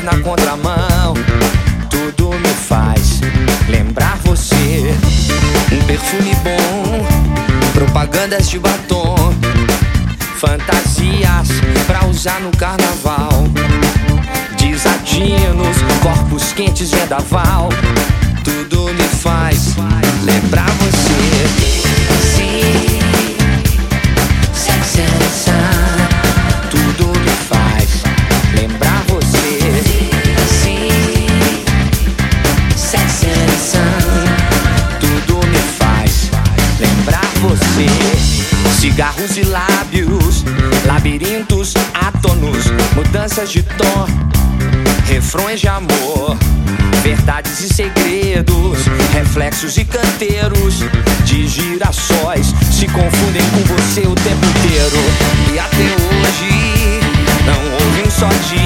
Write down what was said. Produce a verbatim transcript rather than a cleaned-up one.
na contramão. Tudo me faz lembrar você. Um perfume bom, propagandas de batom, fantasias pra usar no carnaval, desatinos, corpos quentes, vendaval. Tudo me faz lembrar você. Sim, sexy and sun. Tudo me faz lembrar você. Sim, sexy and sun. Tudo me faz lembrar você. Cigarros e lábios, labirintos átonos, mudanças de tom, refrões de amor, verdades e segredos, reflexos e canteiros de girassóis se confundem com você o tempo inteiro. E até hoje não houve um só dia